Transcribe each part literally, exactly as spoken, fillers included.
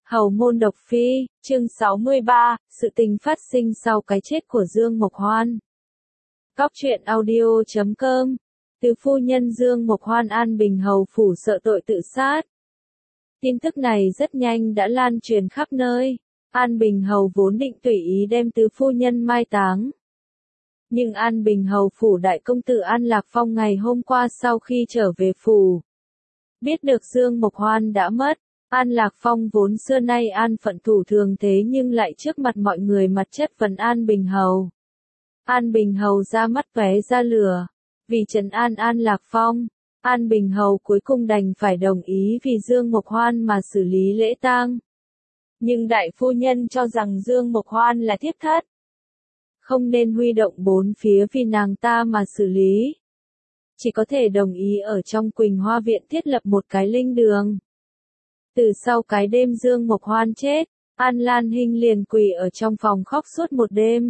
Hầu môn độc phi, chương sáu mươi ba, sự tình phát sinh sau cái chết của Dương Mộc Hoan. Góc truyện audio chấm com, từ phu nhân Dương Mộc Hoan An Bình hầu phủ sợ tội tự sát. Tin tức này rất nhanh đã lan truyền khắp nơi, An Bình hầu vốn định tùy ý đem tứ phu nhân mai táng. Nhưng An Bình hầu phủ đại công tử An Lạc Phong ngày hôm qua sau khi trở về phủ, biết được Dương Mộc Hoan đã mất. An Lạc Phong vốn xưa nay an phận thủ thường thế nhưng lại trước mặt mọi người mặt chất vấn An Bình hầu. An Bình hầu ra mắt tóe ra lửa, vì trấn an An Lạc Phong, An Bình hầu cuối cùng đành phải đồng ý vì Dương Mộc Hoan mà xử lý lễ tang. Nhưng đại phu nhân cho rằng Dương Mộc Hoan là thiếp thất, không nên huy động bốn phía vì nàng ta mà xử lý. Chỉ có thể đồng ý ở trong Quỳnh Hoa Viện thiết lập một cái linh đường. Từ sau cái đêm Dương Mộc Hoan chết, An Lan Hinh liền quỳ ở trong phòng khóc suốt một đêm.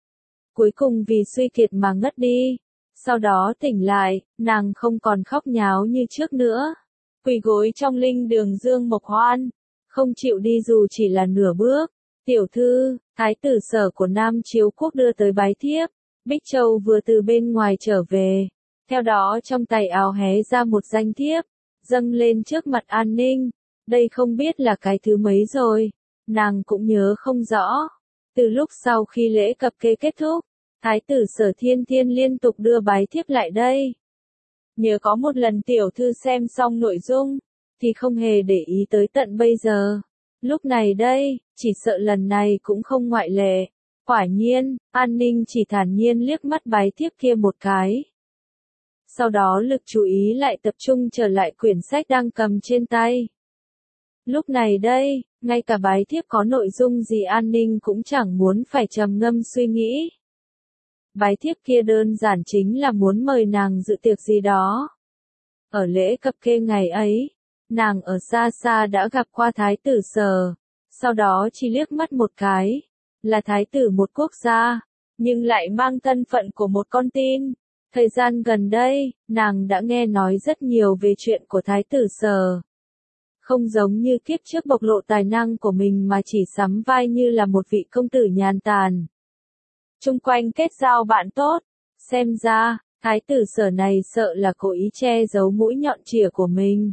Cuối cùng vì suy kiệt mà ngất đi. Sau đó tỉnh lại, nàng không còn khóc nháo như trước nữa. Quỳ gối trong linh đường Dương Mộc Hoan, không chịu đi dù chỉ là nửa bước. Tiểu thư, thái tử Sở của Nam Chiếu Quốc đưa tới bái thiếp. Bích Châu vừa từ bên ngoài trở về. Theo đó trong tay áo hé ra một danh thiếp, dâng lên trước mặt An Ninh. Đây không biết là cái thứ mấy rồi, nàng cũng nhớ không rõ. Từ lúc sau khi lễ cập kê kết thúc, thái tử Sở Thiên Thiên liên tục đưa bái thiếp lại đây. Nhớ có một lần tiểu thư xem xong nội dung, thì không hề để ý tới tận bây giờ. Lúc này đây, chỉ sợ lần này cũng không ngoại lệ. Quả nhiên, An Ninh chỉ thản nhiên liếc mắt bái thiếp kia một cái. Sau đó lực chú ý lại tập trung trở lại quyển sách đang cầm trên tay. Lúc này đây, ngay cả bái thiếp có nội dung gì An Ninh cũng chẳng muốn phải trầm ngâm suy nghĩ. Bái thiếp kia đơn giản chính là muốn mời nàng dự tiệc gì đó. Ở lễ cập kê ngày ấy, nàng ở xa xa đã gặp qua thái tử Sở, sau đó chỉ liếc mắt một cái, là thái tử một quốc gia, nhưng lại mang thân phận của một con tin. Thời gian gần đây, nàng đã nghe nói rất nhiều về chuyện của thái tử Sở. Không giống như kiếp trước bộc lộ tài năng của mình mà chỉ sắm vai như là một vị công tử nhàn tản. Chung quanh kết giao bạn tốt, xem ra, thái tử Sở này sợ là cố ý che giấu mũi nhọn chìa của mình.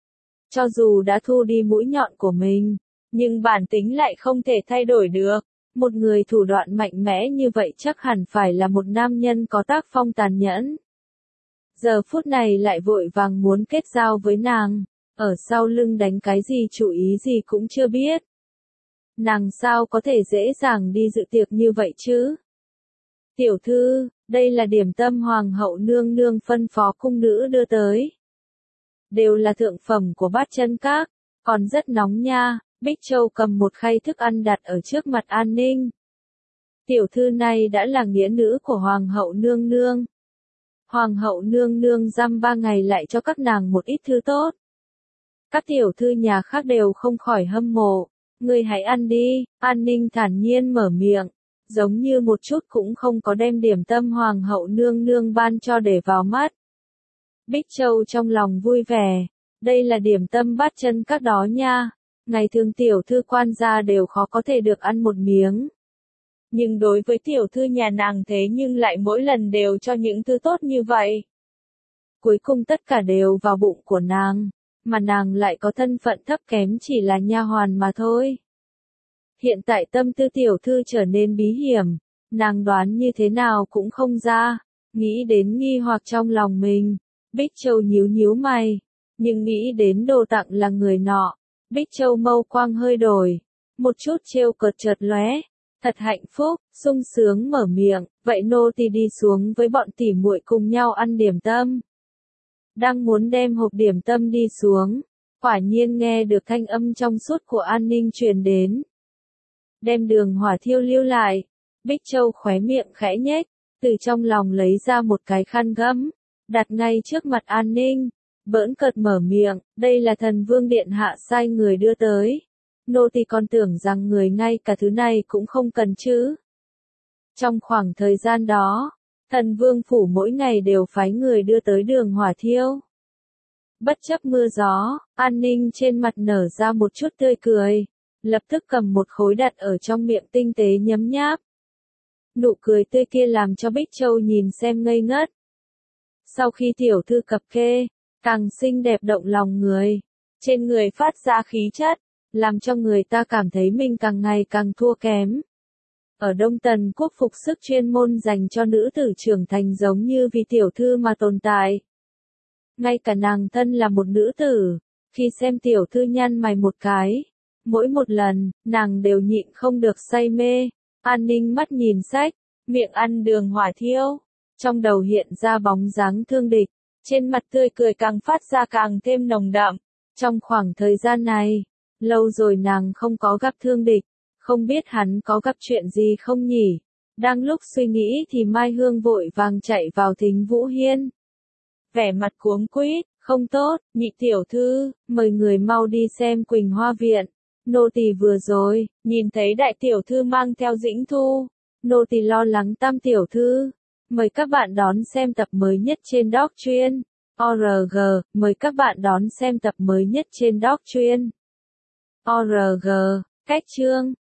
Cho dù đã thu đi mũi nhọn của mình, nhưng bản tính lại không thể thay đổi được. Một người thủ đoạn mạnh mẽ như vậy chắc hẳn phải là một nam nhân có tác phong tàn nhẫn. Giờ phút này lại vội vàng muốn kết giao với nàng. Ở sau lưng đánh cái gì chủ ý gì cũng chưa biết. Nàng sao có thể dễ dàng đi dự tiệc như vậy chứ? Tiểu thư, đây là điểm tâm hoàng hậu nương nương phân phó cung nữ đưa tới. Đều là thượng phẩm của Bát Chân Các, còn rất nóng nha. Bích Châu cầm một khay thức ăn đặt ở trước mặt An Ninh. Tiểu thư này đã là nghĩa nữ của hoàng hậu nương nương. Hoàng hậu nương nương dăm ba ngày lại cho các nàng một ít thứ tốt. Các tiểu thư nhà khác đều không khỏi hâm mộ. Ngươi hãy ăn đi, An Ninh thản nhiên mở miệng, giống như một chút cũng không có đem điểm tâm hoàng hậu nương nương ban cho để vào mắt. Bích Châu trong lòng vui vẻ, đây là điểm tâm Bát Chân Các đó nha, ngày thường tiểu thư quan gia đều khó có thể được ăn một miếng. Nhưng đối với tiểu thư nhà nàng thế nhưng lại mỗi lần đều cho những thứ tốt như vậy. Cuối cùng tất cả đều vào bụng của nàng. Mà nàng lại có thân phận thấp kém chỉ là nha hoàn mà thôi. Hiện tại tâm tư tiểu thư trở nên bí hiểm, nàng đoán như thế nào cũng không ra, nghĩ đến nghi hoặc trong lòng mình, Bích Châu nhíu nhíu mày, nhưng nghĩ đến đồ tặng là người nọ, Bích Châu mâu quang hơi đổi, một chút trêu cợt chợt lóe, thật hạnh phúc, sung sướng mở miệng, vậy nô tỳ đi xuống với bọn tỉ muội cùng nhau ăn điểm tâm. Đang muốn đem hộp điểm tâm đi xuống, quả nhiên nghe được thanh âm trong suốt của An Ninh truyền đến. Đem đường hỏa thiêu lưu lại, Bích Châu khóe miệng khẽ nhếch, từ trong lòng lấy ra một cái khăn gấm, đặt ngay trước mặt An Ninh, bỡn cợt mở miệng, đây là thần vương điện hạ sai người đưa tới. Nô tỳ còn tưởng rằng người ngay cả thứ này cũng không cần chứ. Trong khoảng thời gian đó, Thần vương phủ mỗi ngày đều phái người đưa tới đường hỏa thiêu. Bất chấp mưa gió, An Ninh trên mặt nở ra một chút tươi cười. lập tức cầm một khối đặt ở trong miệng tinh tế nhấm nháp. Nụ cười tươi kia làm cho Bích Châu nhìn xem ngây ngất. Sau khi tiểu thư cập kê, càng xinh đẹp động lòng người, trên người phát ra khí chất, làm cho người ta cảm thấy mình càng ngày càng thua kém. Ở Đông Tần quốc phục sức chuyên môn dành cho nữ tử trưởng thành giống như vì tiểu thư mà tồn tại. Ngay cả nàng thân là một nữ tử, khi xem tiểu thư nhăn mày một cái, mỗi một lần, nàng đều nhịn không được say mê. An Ninh mắt nhìn sách, miệng ăn đường hỏa thiêu, trong đầu hiện ra bóng dáng Thương Địch, trên mặt tươi cười càng phát ra càng thêm nồng đậm. Trong khoảng thời gian này, lâu rồi nàng không có gặp Thương Địch, không biết hắn có gặp chuyện gì không nhỉ? Đang lúc suy nghĩ thì Mai Hương vội vàng chạy vào Thính Vũ Hiên. Vẻ mặt cuống quýt, không tốt, nhị tiểu thư, mời người mau đi xem Quỳnh Hoa Viện. Nô tỳ vừa rồi, nhìn thấy đại tiểu thư mang theo Dĩnh Thu. Nô tỳ lo lắng tam tiểu thư. Mời các bạn đón xem tập mới nhất trên Doc Chuyên. o rờ giê, mời các bạn đón xem tập mới nhất trên Doc Chuyên. o rờ giê, cách chương.